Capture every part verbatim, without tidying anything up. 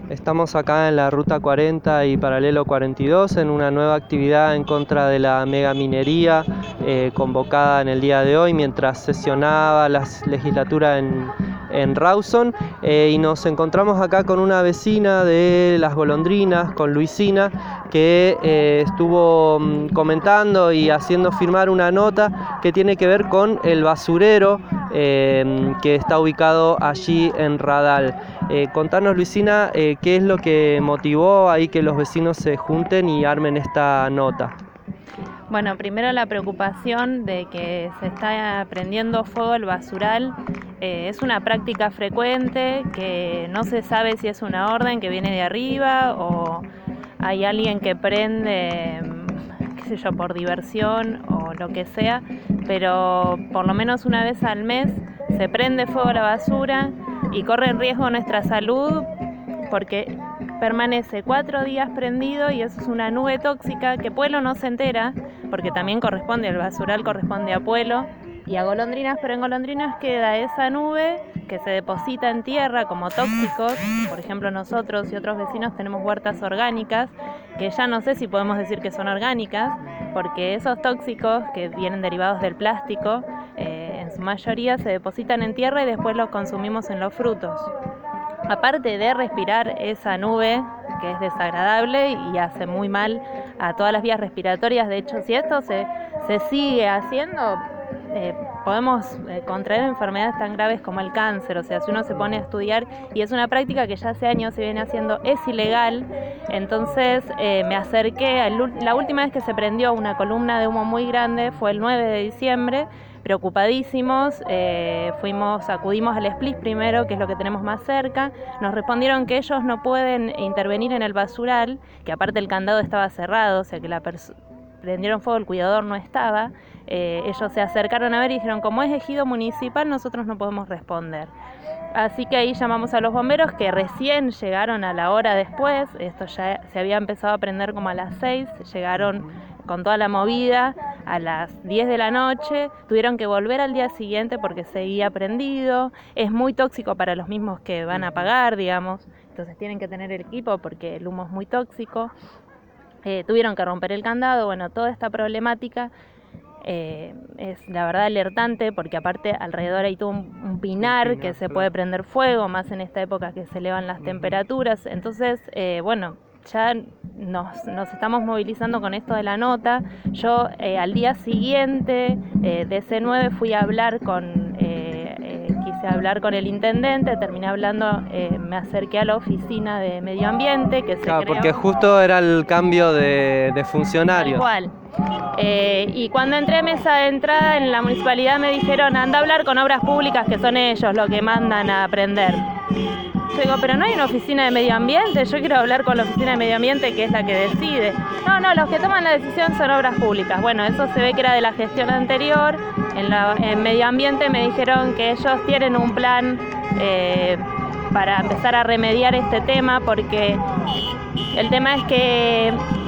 Estamos acá en la Ruta cuarenta y Paralelo cuarenta y dos en una nueva actividad en contra de la megaminería eh, convocada en el día de hoy mientras sesionaba la legislatura en, en Rawson eh, y nos encontramos acá con una vecina de Las Golondrinas, con Luisina, que eh, estuvo um, comentando y haciendo firmar una nota que tiene que ver con el basurero eh, que está ubicado allí en Radal. Eh, contanos, Luisina, eh, qué es lo que motivó ahí que los vecinos se junten y armen esta nota. Bueno, primero la preocupación de que se está prendiendo fuego el basural. Eh, es una práctica frecuente que no se sabe si es una orden que viene de arriba o hay alguien que prende, qué sé yo, por diversión o lo que sea, pero por lo menos una vez al mes se prende fuego la basura y corre en riesgo nuestra salud porque permanece cuatro días prendido y eso es una nube tóxica que Puelo no se entera, porque también corresponde, el basural corresponde a Puelo y a Golondrinas, pero en Golondrinas queda esa nube que se deposita en tierra como tóxicos. Por ejemplo, nosotros y otros vecinos tenemos huertas orgánicas, que ya no sé si podemos decir que son orgánicas, porque esos tóxicos que vienen derivados del plástico, eh, en su mayoría se depositan en tierra y después los consumimos en los frutos. Aparte de respirar esa nube, que es desagradable y hace muy mal a todas las vías respiratorias, de hecho, si esto se, se sigue haciendo, eh, podemos eh, contraer enfermedades tan graves como el cáncer. O sea, si uno se pone a estudiar, y es una práctica que ya hace años se viene haciendo, es ilegal. Entonces eh, me acerqué, a la última vez que se prendió una columna de humo muy grande fue el nueve de diciembre, preocupadísimos, eh, fuimos, acudimos al Split primero, que es lo que tenemos más cerca. Nos respondieron que ellos no pueden intervenir en el basural, que aparte el candado estaba cerrado, o sea que la persona prendieron fuego, el cuidador no estaba. Eh, ellos se acercaron a ver y dijeron, como es ejido municipal, nosotros no podemos responder. Así que ahí llamamos a los bomberos, que recién llegaron a la hora después. Esto ya se había empezado a prender como a las seis, llegaron con toda la movida a las diez de la noche, tuvieron que volver al día siguiente porque seguía prendido. Es muy tóxico para los mismos que van a pagar, digamos, entonces tienen que tener el equipo porque el humo es muy tóxico. Eh, tuvieron que romper el candado. Bueno, toda esta problemática eh, es la verdad alertante, porque aparte alrededor hay todo un, un pinar que se puede prender fuego, más en esta época que se elevan las temperaturas. Entonces, eh, bueno, ya nos, nos estamos movilizando con esto de la nota. Yo eh, al día siguiente eh, de ese nueve fui a hablar con... Eh, eh, quise hablar con el intendente, terminé hablando, eh, me acerqué a la oficina de medio ambiente que se claro, creó. Porque justo era el cambio de, de funcionarios. Tal cual. Eh, y cuando entré a mesa de entrada en la municipalidad me dijeron, anda a hablar con obras públicas, que son ellos los que mandan a prender. Yo digo, pero no hay una oficina de medio ambiente, yo quiero hablar con la oficina de medio ambiente, que es la que decide. No, no, los que toman la decisión son obras públicas. Bueno, eso se ve que era de la gestión anterior. En, la, en medio ambiente me dijeron que ellos tienen un plan eh, para empezar a remediar este tema, porque el tema es que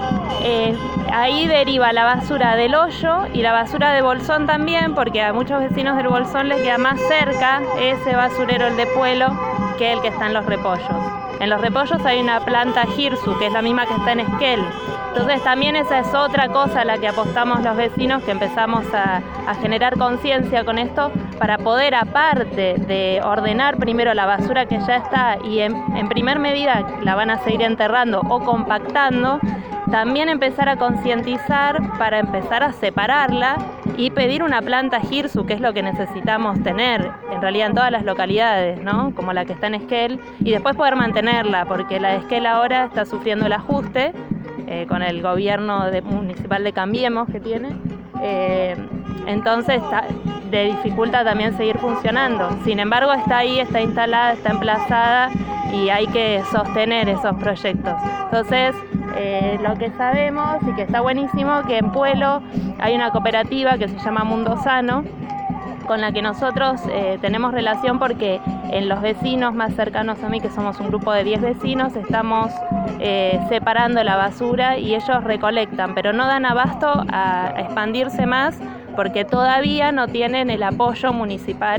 eh, ahí deriva la basura del hoyo y la basura de Bolsón también, porque a muchos vecinos del Bolsón les queda más cerca ese basurero, el de Puelo, que el que está en Los Repollos. En Los Repollos hay una planta Girsu, que es la misma que está en Esquel. Entonces también esa es otra cosa a la que apostamos los vecinos, que empezamos a, a generar conciencia con esto, para poder, aparte de ordenar primero la basura que ya está y en, en primer medida la van a seguir enterrando o compactando, también empezar a concientizar para empezar a separarla y pedir una planta Girsu, que es lo que necesitamos tener en realidad en todas las localidades, ¿no? Como la que está en Esquel, y después poder mantenerla, porque la de Esquel ahora está sufriendo el ajuste eh, con el gobierno de, municipal de Cambiemos que tiene. Eh, entonces está, de dificulta también seguir funcionando. Sin embargo, está ahí, está instalada, está emplazada y hay que sostener esos proyectos. Entonces, eh, lo que sabemos y que está buenísimo, que en Puelo hay una cooperativa que se llama Mundo Sano, con la que nosotros eh, tenemos relación, porque en los vecinos más cercanos a mí, que somos un grupo de diez vecinos, estamos eh, separando la basura y ellos recolectan, pero no dan abasto a, a expandirse más porque todavía no tienen el apoyo municipal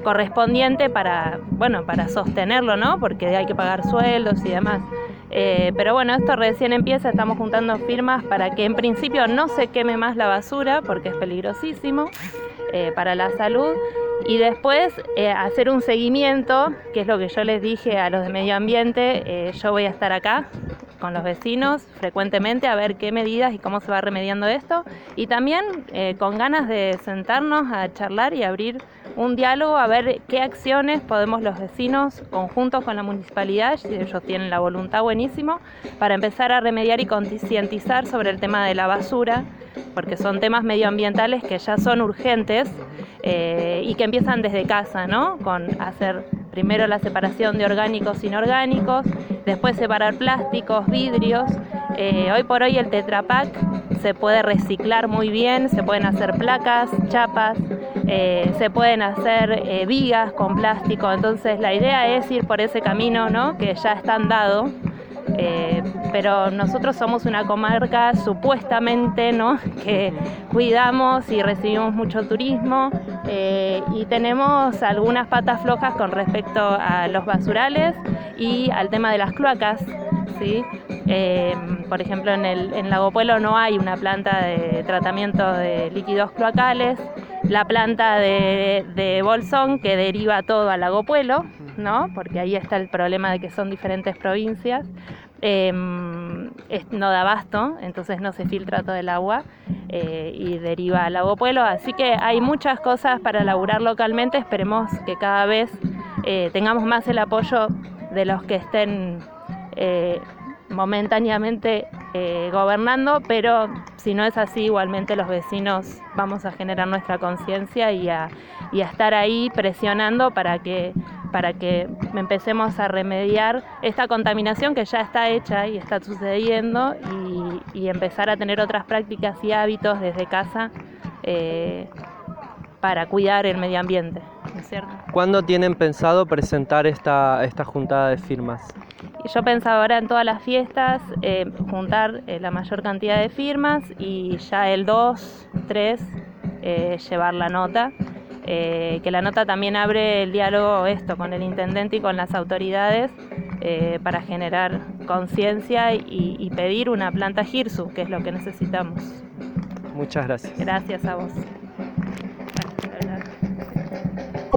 correspondiente para, bueno, para sostenerlo, ¿no? Porque hay que pagar sueldos y demás. Eh, pero bueno, esto recién empieza, estamos juntando firmas para que en principio no se queme más la basura, porque es peligrosísimo eh, para la salud, y después eh, hacer un seguimiento, que es lo que yo les dije a los de medio ambiente. Eh, yo voy a estar acá con los vecinos frecuentemente a ver qué medidas y cómo se va remediando esto, y también eh, con ganas de sentarnos a charlar y abrir un diálogo a ver qué acciones podemos los vecinos conjuntos con la municipalidad, si ellos tienen la voluntad, buenísimo, para empezar a remediar y concientizar sobre el tema de la basura, porque son temas medioambientales que ya son urgentes eh, y que empiezan desde casa, ¿no? Con hacer primero la separación de orgánicos e inorgánicos, después separar plásticos, vidrios. Eh, hoy por hoy el Tetra Pak se puede reciclar muy bien, se pueden hacer placas, chapas, eh, se pueden hacer eh, vigas con plástico. Entonces la idea es ir por ese camino, ¿no? Que ya está andado. Eh, pero nosotros somos una comarca supuestamente, ¿no? que cuidamos y recibimos mucho turismo eh, y tenemos algunas patas flojas con respecto a los basurales y al tema de las cloacas, ¿sí? Eh, por ejemplo, en el en Lago Puelo no hay una planta de tratamiento de líquidos cloacales. La planta de, de Bolsón, que deriva todo a Lago Puelo, ¿no? Porque ahí está el problema de que son diferentes provincias, eh, es, no da abasto, entonces no se filtra todo el agua eh, y deriva al Lago Puelo. Así que hay muchas cosas para laburar localmente. Esperemos que cada vez eh, tengamos más el apoyo de los que estén eh, momentáneamente eh, gobernando, pero si no es así, igualmente los vecinos vamos a generar nuestra conciencia y a, y a estar ahí presionando para que, para que empecemos a remediar esta contaminación que ya está hecha y está sucediendo, y, y empezar a tener otras prácticas y hábitos desde casa eh, para cuidar el medio ambiente, ¿no es cierto? ¿Cuándo tienen pensado presentar esta, esta juntada de firmas? Yo pensaba ahora en todas las fiestas eh, juntar eh, la mayor cantidad de firmas y ya el dos, tres eh, llevar la nota, eh, que la nota también abre el diálogo esto con el intendente y con las autoridades eh, para generar conciencia y, y pedir una planta Girsu, que es lo que necesitamos. Muchas gracias. Gracias a vos.